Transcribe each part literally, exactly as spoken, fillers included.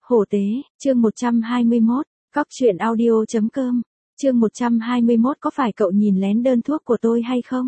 Hổ tế, chương một trăm hai mươi mốt, Cóc truyện audio chấm com, chương một trăm hai mươi mốt có phải cậu nhìn lén đơn thuốc của tôi hay không?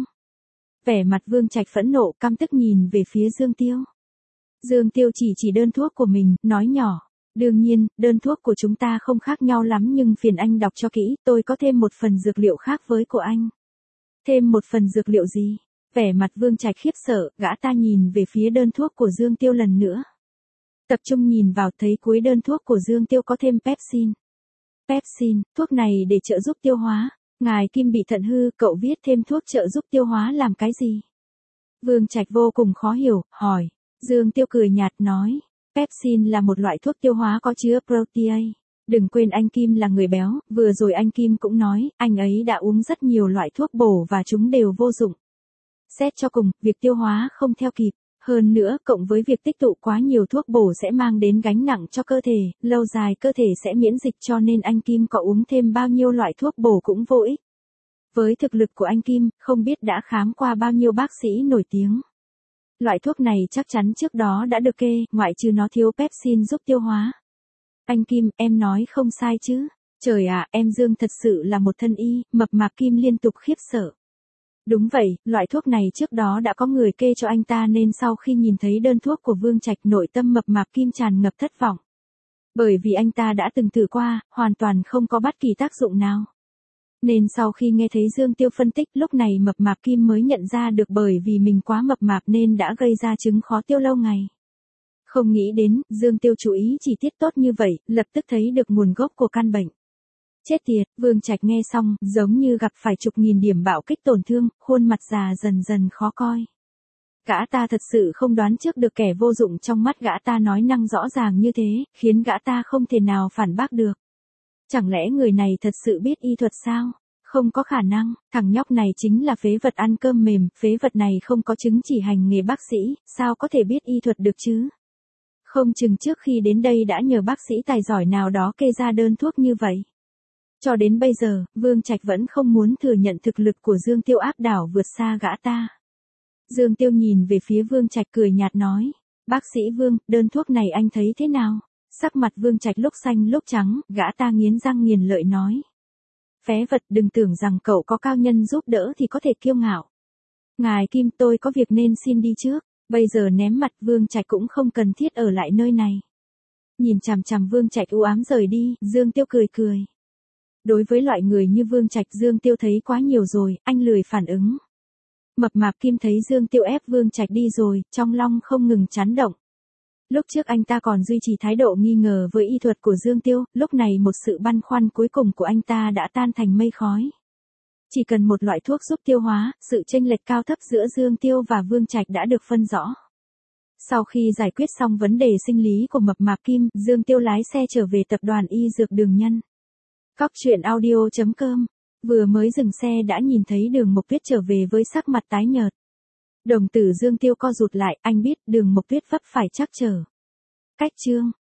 Vẻ mặt Vương Trạch phẫn nộ, căm tức nhìn về phía Dương Tiêu. Dương Tiêu chỉ chỉ đơn thuốc của mình, nói nhỏ. Đương nhiên, đơn thuốc của chúng ta không khác nhau lắm nhưng phiền anh đọc cho kỹ, tôi có thêm một phần dược liệu khác với của anh. Thêm một phần dược liệu gì? Vẻ mặt Vương Trạch khiếp sợ, gã ta nhìn về phía đơn thuốc của Dương Tiêu lần nữa. Tập trung nhìn vào thấy cuối đơn thuốc của Dương Tiêu có thêm pepsin. Pepsin, thuốc này để trợ giúp tiêu hóa. Ngài Kim bị thận hư, cậu viết thêm thuốc trợ giúp tiêu hóa làm cái gì? Vương Trạch vô cùng khó hiểu, hỏi. Dương Tiêu cười nhạt nói. Pepsin là một loại thuốc tiêu hóa có chứa protease. Đừng quên anh Kim là người béo, vừa rồi anh Kim cũng nói, anh ấy đã uống rất nhiều loại thuốc bổ và chúng đều vô dụng. Xét cho cùng, việc tiêu hóa không theo kịp. Hơn nữa, cộng với việc tích tụ quá nhiều thuốc bổ sẽ mang đến gánh nặng cho cơ thể, lâu dài cơ thể sẽ miễn dịch cho nên anh Kim có uống thêm bao nhiêu loại thuốc bổ cũng vô ích. Với thực lực của anh Kim, không biết đã khám qua bao nhiêu bác sĩ nổi tiếng. Loại thuốc này chắc chắn trước đó đã được kê, ngoại trừ nó thiếu pepsin giúp tiêu hóa. Anh Kim, em nói không sai chứ? Trời ạ, em Dương thật sự là một thân y, mập mạp Kim liên tục khiếp sợ. Đúng vậy, loại thuốc này trước đó đã có người kê cho anh ta nên sau khi nhìn thấy đơn thuốc của Vương Trạch nội tâm mập mạp Kim tràn ngập thất vọng. Bởi vì anh ta đã từng thử qua, hoàn toàn không có bất kỳ tác dụng nào. Nên sau khi nghe thấy Dương Tiêu phân tích lúc này mập mạp Kim mới nhận ra được bởi vì mình quá mập mạp nên đã gây ra chứng khó tiêu lâu ngày. Không nghĩ đến, Dương Tiêu chú ý chi tiết tốt như vậy, lập tức thấy được nguồn gốc của căn bệnh. Chết tiệt, Vương Trạch nghe xong, giống như gặp phải chục nghìn điểm bạo kích tổn thương, khuôn mặt già dần dần khó coi. Gã ta thật sự không đoán trước được kẻ vô dụng trong mắt gã ta nói năng rõ ràng như thế, khiến gã ta không thể nào phản bác được. Chẳng lẽ người này thật sự biết y thuật sao? Không có khả năng, thằng nhóc này chính là phế vật ăn cơm mềm, phế vật này không có chứng chỉ hành nghề bác sĩ, sao có thể biết y thuật được chứ? Không chừng trước khi đến đây đã nhờ bác sĩ tài giỏi nào đó kê ra đơn thuốc như vậy. Cho đến bây giờ, Vương Trạch vẫn không muốn thừa nhận thực lực của Dương Tiêu áp đảo vượt xa gã ta. Dương Tiêu nhìn về phía Vương Trạch cười nhạt nói, bác sĩ Vương, đơn thuốc này anh thấy thế nào? Sắc mặt Vương Trạch lúc xanh lúc trắng, gã ta nghiến răng nghiền lợi nói. Phế vật, đừng tưởng rằng cậu có cao nhân giúp đỡ thì có thể kiêu ngạo. Ngài Kim, tôi có việc nên xin đi trước, bây giờ ném mặt Vương Trạch cũng không cần thiết ở lại nơi này. Nhìn chằm chằm Vương Trạch u ám rời đi, Dương Tiêu cười cười. Đối với loại người như Vương Trạch Dương Tiêu thấy quá nhiều rồi, anh lười phản ứng. Mập mạp Kim thấy Dương Tiêu ép Vương Trạch đi rồi, trong lòng không ngừng chấn động. Lúc trước anh ta còn duy trì thái độ nghi ngờ với y thuật của Dương Tiêu, lúc này một sự băn khoăn cuối cùng của anh ta đã tan thành mây khói. Chỉ cần một loại thuốc giúp tiêu hóa, sự chênh lệch cao thấp giữa Dương Tiêu và Vương Trạch đã được phân rõ. Sau khi giải quyết xong vấn đề sinh lý của mập mạp Kim, Dương Tiêu lái xe trở về tập đoàn y dược Đường Nhân. Cóc truyện audio chấm com, vừa mới dừng xe đã nhìn thấy Đường Mộc Tuyết trở về với sắc mặt tái nhợt. Đồng tử Dương Tiêu co rụt lại, anh biết Đường Mộc Tuyết vấp phải trắc trở. Cách chương.